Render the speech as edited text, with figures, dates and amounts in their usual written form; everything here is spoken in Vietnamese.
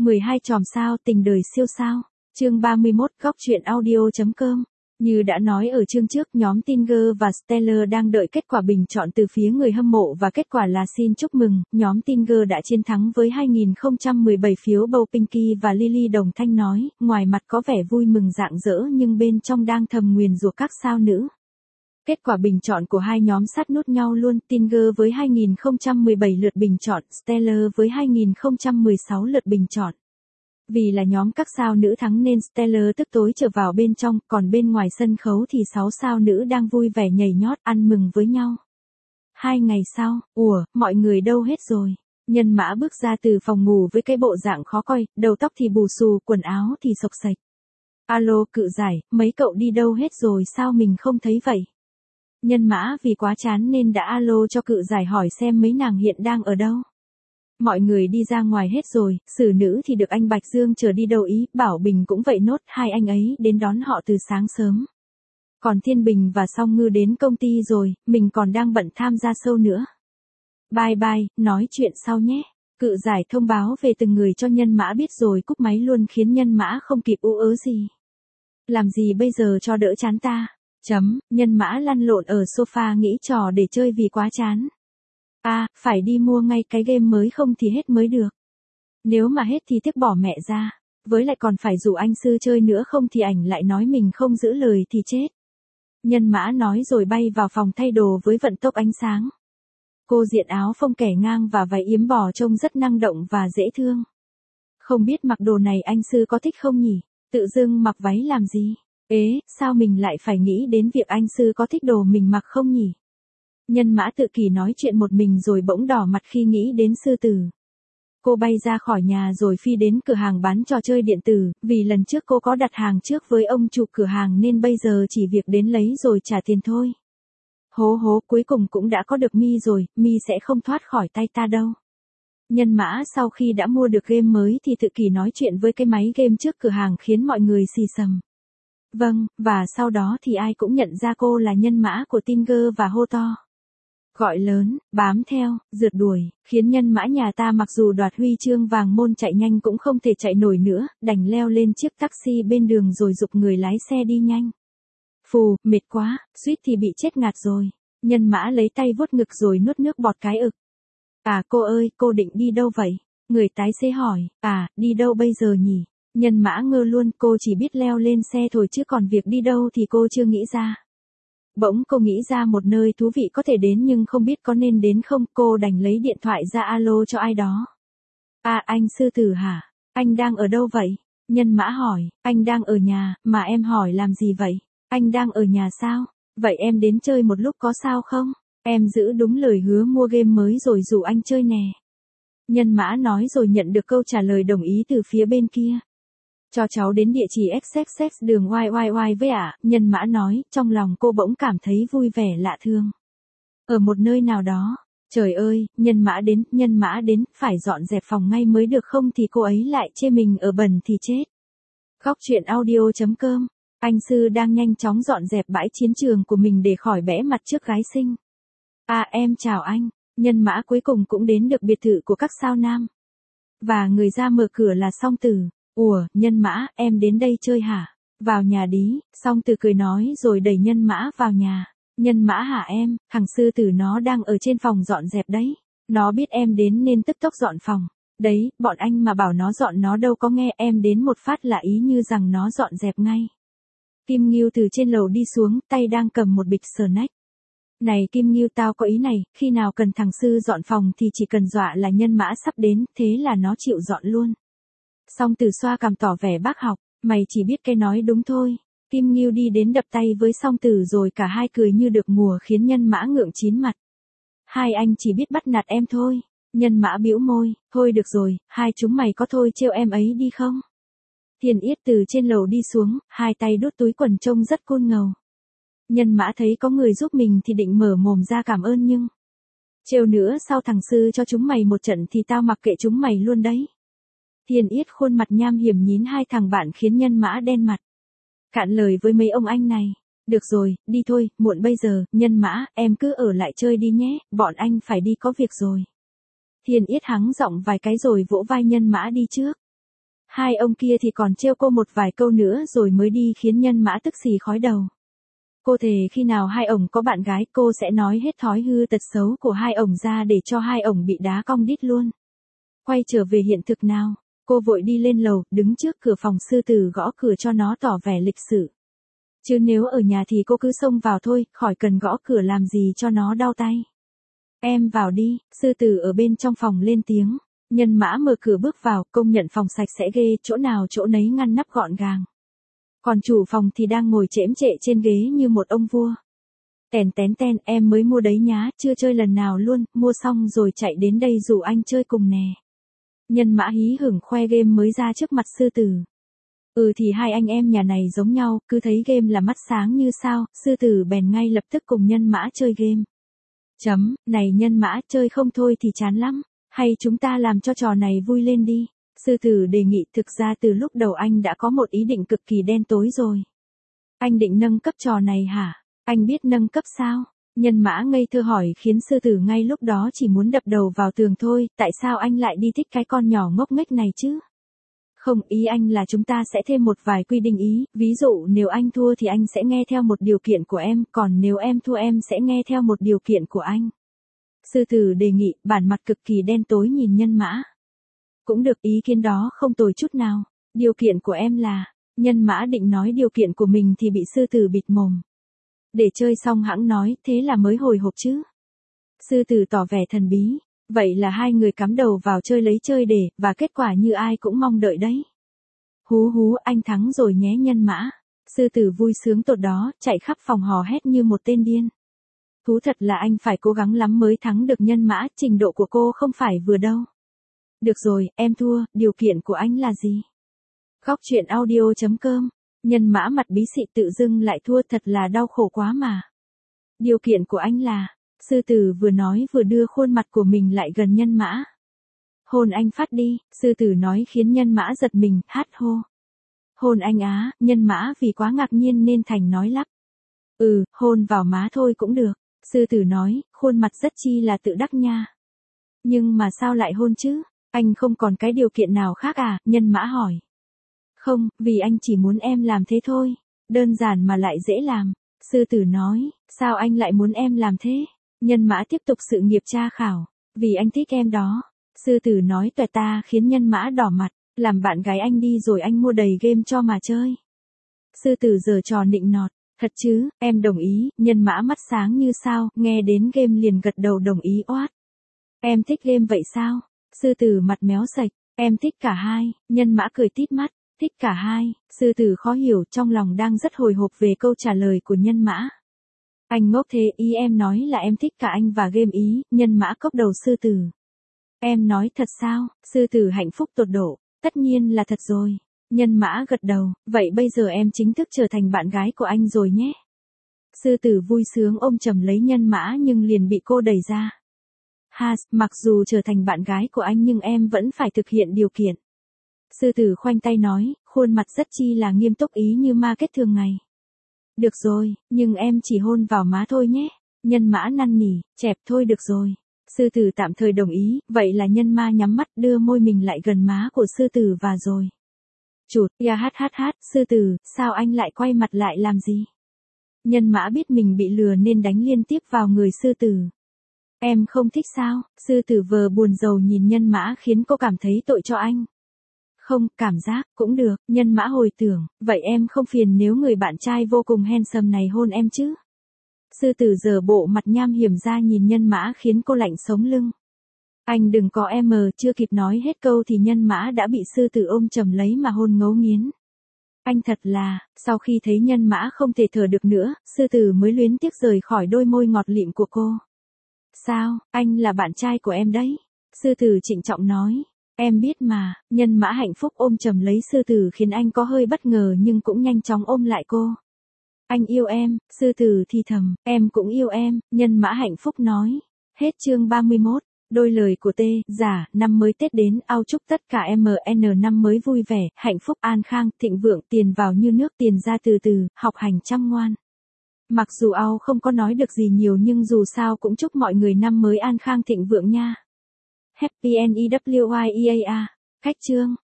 12 chòm sao tình đời siêu sao. Chương 31 góc truyện audio.com. Như đã nói ở chương trước, nhóm Tinder và Stellar đang đợi kết quả bình chọn từ phía người hâm mộ và kết quả là xin chúc mừng, nhóm Tinder đã chiến thắng với 2017 phiếu bầu. Pinky và Lily đồng thanh nói, ngoài mặt có vẻ vui mừng rạng rỡ nhưng bên trong đang thầm nguyền rủa các sao nữ. Kết quả bình chọn của hai nhóm sát nút nhau luôn, Tinder với 2017 lượt bình chọn, Stellar với 2016 lượt bình chọn. Vì là nhóm các sao nữ thắng nên Stellar tức tối trở vào bên trong, còn bên ngoài sân khấu thì 6 sao nữ đang vui vẻ nhảy nhót ăn mừng với nhau. 2 ngày sau, mọi người đâu hết rồi? Nhân Mã bước ra từ phòng ngủ với cái bộ dạng khó coi, đầu tóc thì bù xù, quần áo thì xộc xệch. Alo Cự Giải, mấy cậu đi đâu hết rồi sao mình không thấy vậy? Nhân Mã vì quá chán nên đã alo cho Cự Giải hỏi xem mấy nàng hiện đang ở đâu. Mọi người đi ra ngoài hết rồi, xử nữ thì được anh Bạch Dương chờ đi đâu ý, Bảo Bình cũng vậy nốt, hai anh ấy đến đón họ từ sáng sớm. Còn Thiên Bình và Song Ngư đến công ty rồi, mình còn đang bận tham gia show nữa. Bye bye, nói chuyện sau nhé. Cự Giải thông báo về từng người cho Nhân Mã biết rồi cúp máy luôn khiến Nhân Mã không kịp ú ớ gì. Làm gì bây giờ cho đỡ chán ta? Nhân Mã lăn lộn ở sofa nghĩ trò để chơi vì quá chán. Phải đi mua ngay cái game mới không thì hết mới được. Nếu mà hết thì tiếc bỏ mẹ ra. Với lại còn phải rủ anh Sư chơi nữa không thì ảnh lại nói mình không giữ lời thì chết. Nhân Mã nói rồi bay vào phòng thay đồ với vận tốc ánh sáng. Cô diện áo phông kẻ ngang và váy yếm bò trông rất năng động và dễ thương. Không biết mặc đồ này anh Sư có thích không nhỉ? Tự dưng mặc váy làm gì? Sao mình lại phải nghĩ đến việc anh Sư có thích đồ mình mặc không nhỉ? Nhân Mã tự kỷ nói chuyện một mình rồi bỗng đỏ mặt khi nghĩ đến Sư Tử. Cô bay ra khỏi nhà rồi phi đến cửa hàng bán trò chơi điện tử, vì lần trước cô có đặt hàng trước với ông chủ cửa hàng nên bây giờ chỉ việc đến lấy rồi trả tiền thôi. Hố cuối cùng cũng đã có được Mi rồi, Mi sẽ không thoát khỏi tay ta đâu. Nhân Mã sau khi đã mua được game mới thì tự kỷ nói chuyện với cái máy game trước cửa hàng khiến mọi người xì xầm. Vâng, và sau đó thì ai cũng nhận ra cô là Nhân Mã của Tinder và hô to. Gọi lớn, bám theo, rượt đuổi, khiến Nhân Mã nhà ta mặc dù đoạt huy chương vàng môn chạy nhanh cũng không thể chạy nổi nữa, đành leo lên chiếc taxi bên đường rồi giục người lái xe đi nhanh. Phù, mệt quá, suýt thì bị chết ngạt rồi. Nhân Mã lấy tay vuốt ngực rồi nuốt nước bọt cái ực. Cô ơi, cô định đi đâu vậy? Người tái xế hỏi, đi đâu bây giờ nhỉ? Nhân Mã ngơ luôn, cô chỉ biết leo lên xe thôi chứ còn việc đi đâu thì cô chưa nghĩ ra. Bỗng cô nghĩ ra một nơi thú vị có thể đến nhưng không biết có nên đến không, cô đành lấy điện thoại ra alo cho ai đó. Anh Sư Tử hả? Anh đang ở đâu vậy? Nhân Mã hỏi, anh đang ở nhà, mà em hỏi làm gì vậy? Anh đang ở nhà sao? Vậy em đến chơi một lúc có sao không? Em giữ đúng lời hứa mua game mới rồi rủ anh chơi nè. Nhân Mã nói rồi nhận được câu trả lời đồng ý từ phía bên kia. Cho cháu đến địa chỉ XXX đường YYY với ạ, Nhân Mã nói, trong lòng cô bỗng cảm thấy vui vẻ lạ thường. Ở một nơi nào đó, trời ơi, Nhân Mã đến, phải dọn dẹp phòng ngay mới được không thì cô ấy lại chê mình ở bẩn thì chết. Góc truyện audio.com, anh Sư đang nhanh chóng dọn dẹp bãi chiến trường của mình để khỏi bẽ mặt trước gái xinh. Em chào anh, Nhân Mã cuối cùng cũng đến được biệt thự của các sao nam. Và người ra mở cửa là Song Tử. Nhân Mã, em đến đây chơi hả? Vào nhà đi, Song Tử cười nói rồi đẩy Nhân Mã vào nhà. Nhân Mã hả em, thằng Sư Tử nó đang ở trên phòng dọn dẹp đấy. Nó biết em đến nên tức tốc dọn phòng. Đấy, bọn anh mà bảo nó dọn nó đâu có nghe, em đến một phát là ý như rằng nó dọn dẹp ngay. Kim Ngưu từ trên lầu đi xuống, tay đang cầm một bịch snack. Này Kim Ngưu, tao có ý này, khi nào cần thằng Sư dọn phòng thì chỉ cần dọa là Nhân Mã sắp đến, thế là nó chịu dọn luôn. Song Tử xoa cằm tỏ vẻ bác học, mày chỉ biết cái nói đúng thôi. Kim Ngưu đi đến đập tay với Song Tử rồi cả hai cười như được mùa khiến Nhân Mã ngượng chín mặt. Hai anh chỉ biết bắt nạt em thôi. Nhân Mã bĩu môi, thôi được rồi, hai chúng mày có thôi trêu em ấy đi không? Thiên Yết từ trên lầu đi xuống, hai tay đút túi quần trông rất cool ngầu. Nhân Mã thấy có người giúp mình thì định mở mồm ra cảm ơn nhưng. Trêu nữa sau thằng Sư cho chúng mày một trận thì tao mặc kệ chúng mày luôn đấy. Thiên Yết khuôn mặt nham hiểm nhín hai thằng bạn khiến Nhân Mã đen mặt. Cạn lời với mấy ông anh này. Được rồi, đi thôi, muộn bây giờ, Nhân Mã, em cứ ở lại chơi đi nhé, bọn anh phải đi có việc rồi. Thiên Yết hắng giọng vài cái rồi vỗ vai Nhân Mã đi trước. Hai ông kia thì còn trêu cô một vài câu nữa rồi mới đi khiến Nhân Mã tức xì khói đầu. Cô thề khi nào hai ổng có bạn gái cô sẽ nói hết thói hư tật xấu của hai ổng ra để cho hai ổng bị đá cong đít luôn. Quay trở về hiện thực nào, cô vội đi lên lầu, đứng trước cửa phòng Sư Tử gõ cửa cho nó tỏ vẻ lịch sự. Chứ nếu ở nhà thì cô cứ xông vào thôi, khỏi cần gõ cửa làm gì cho nó đau tay. Em vào đi, Sư Tử ở bên trong phòng lên tiếng. Nhân Mã mở cửa bước vào, công nhận phòng sạch sẽ ghê, chỗ nào chỗ nấy ngăn nắp gọn gàng. Còn chủ phòng thì đang ngồi chễm chệ trên ghế như một ông vua. Tèn tén ten, em mới mua đấy nhá, chưa chơi lần nào luôn, mua xong rồi chạy đến đây rủ anh chơi cùng nè. Nhân Mã hí hửng khoe game mới ra trước mặt Sư Tử. Thì hai anh em nhà này giống nhau, cứ thấy game là mắt sáng như sao, Sư Tử bèn ngay lập tức cùng Nhân Mã chơi game. Này Nhân Mã, chơi không thôi thì chán lắm, hay chúng ta làm cho trò này vui lên đi. Sư Tử đề nghị, thực ra từ lúc đầu anh đã có một ý định cực kỳ đen tối rồi. Anh định nâng cấp trò này hả? Anh biết nâng cấp sao? Nhân Mã ngây thơ hỏi khiến Sư Tử ngay lúc đó chỉ muốn đập đầu vào tường thôi, tại sao anh lại đi thích cái con nhỏ ngốc nghếch này chứ? Không, ý anh là chúng ta sẽ thêm một vài quy định ý, ví dụ nếu anh thua thì anh sẽ nghe theo một điều kiện của em, còn nếu em thua em sẽ nghe theo một điều kiện của anh. Sư Tử đề nghị, bản mặt cực kỳ đen tối nhìn Nhân Mã. Cũng được, ý kiến đó không tồi chút nào. Điều kiện của em là, Nhân Mã định nói điều kiện của mình thì bị Sư Tử bịt mồm. Để chơi xong hẵng nói, thế là mới hồi hộp chứ. Sư Tử tỏ vẻ thần bí. Vậy là hai người cắm đầu vào chơi lấy chơi để, và kết quả như ai cũng mong đợi đấy. Hú, anh thắng rồi nhé Nhân Mã. Sư Tử vui sướng tột đó, chạy khắp phòng hò hét như một tên điên. Thú thật là anh phải cố gắng lắm mới thắng được Nhân Mã, trình độ của cô không phải vừa đâu. Được rồi, em thua, điều kiện của anh là gì? Góc truyện audio.com. Nhân Mã mặt bí xị tự dưng lại thua, thật là đau khổ quá mà. Điều kiện của anh là, Sư Tử vừa nói vừa đưa khuôn mặt của mình lại gần Nhân Mã. Hôn anh phát đi, Sư Tử nói khiến Nhân Mã giật mình, hát hô. Hôn anh á, Nhân Mã vì quá ngạc nhiên nên thành nói lắp. Hôn vào má thôi cũng được, Sư Tử nói, khuôn mặt rất chi là tự đắc nha. Nhưng mà sao lại hôn chứ? Anh không còn cái điều kiện nào khác à? Nhân Mã hỏi. Không, vì anh chỉ muốn em làm thế thôi. Đơn giản mà lại dễ làm. Sư Tử nói, sao anh lại muốn em làm thế? Nhân Mã tiếp tục sự nghiệp tra khảo. Vì anh thích em đó. Sư Tử nói tuẹt ta khiến Nhân Mã đỏ mặt. Làm bạn gái anh đi rồi anh mua đầy game cho mà chơi. Sư Tử giở trò nịnh nọt. Thật chứ, em đồng ý. Nhân Mã mắt sáng như sao, nghe đến game liền gật đầu đồng ý oát. Em thích game vậy sao? Sư Tử mặt méo sạch. Em thích cả hai. Nhân Mã cười tít mắt. Thích cả hai. Sư Tử khó hiểu, trong lòng đang rất hồi hộp về câu trả lời của Nhân Mã. Anh ngốc thế, ý em nói là em thích cả anh và game ý. Nhân Mã cốc đầu Sư Tử. Em nói thật sao? Sư Tử hạnh phúc tột độ. Tất nhiên là thật rồi. Nhân Mã gật đầu. Vậy bây giờ em chính thức trở thành bạn gái của anh rồi nhé. Sư Tử vui sướng ôm chầm lấy Nhân Mã nhưng liền bị cô đẩy ra. Mặc dù trở thành bạn gái của anh nhưng em vẫn phải thực hiện điều kiện. Sư Tử khoanh tay nói, khuôn mặt rất chi là nghiêm túc ý như ma kết thường ngày. Được rồi, nhưng em chỉ hôn vào má thôi nhé. Nhân Mã năn nỉ, chẹp thôi được rồi. Sư Tử tạm thời đồng ý, vậy là Nhân Mã nhắm mắt đưa môi mình lại gần má của Sư Tử và rồi. Chụt, Sư Tử, sao anh lại quay mặt lại làm gì? Nhân Mã biết mình bị lừa nên đánh liên tiếp vào người Sư Tử. Em không thích sao? Sư Tử vờ buồn rầu nhìn Nhân Mã khiến cô cảm thấy tội cho anh. Không, cảm giác, cũng được. Nhân Mã hồi tưởng, vậy em không phiền nếu người bạn trai vô cùng handsome này hôn em chứ? Sư Tử giở bộ mặt nham hiểm ra nhìn Nhân Mã khiến cô lạnh sống lưng. Anh đừng có em chưa kịp nói hết câu thì Nhân Mã đã bị Sư Tử ôm chầm lấy mà hôn ngấu nghiến. Anh thật là, sau khi thấy Nhân Mã không thể thở được nữa, Sư Tử mới luyến tiếc rời khỏi đôi môi ngọt lịm của cô. Sao, anh là bạn trai của em đấy. Sư Tử trịnh trọng nói. Em biết mà. Nhân Mã hạnh phúc ôm chầm lấy Sư Tử khiến anh có hơi bất ngờ nhưng cũng nhanh chóng ôm lại cô. Anh yêu em. Sư Tử thì thầm. Em cũng yêu em. Nhân Mã hạnh phúc nói. Hết chương 31. Đôi lời của T. Giả. Năm mới Tết đến, ao chúc tất cả MN năm mới vui vẻ, hạnh phúc an khang, thịnh vượng, tiền vào như nước, tiền ra từ từ, học hành chăm ngoan. Mặc dù ao không có nói được gì nhiều nhưng dù sao cũng chúc mọi người năm mới an khang thịnh vượng nha. Happy NEWYEA. Cách chương.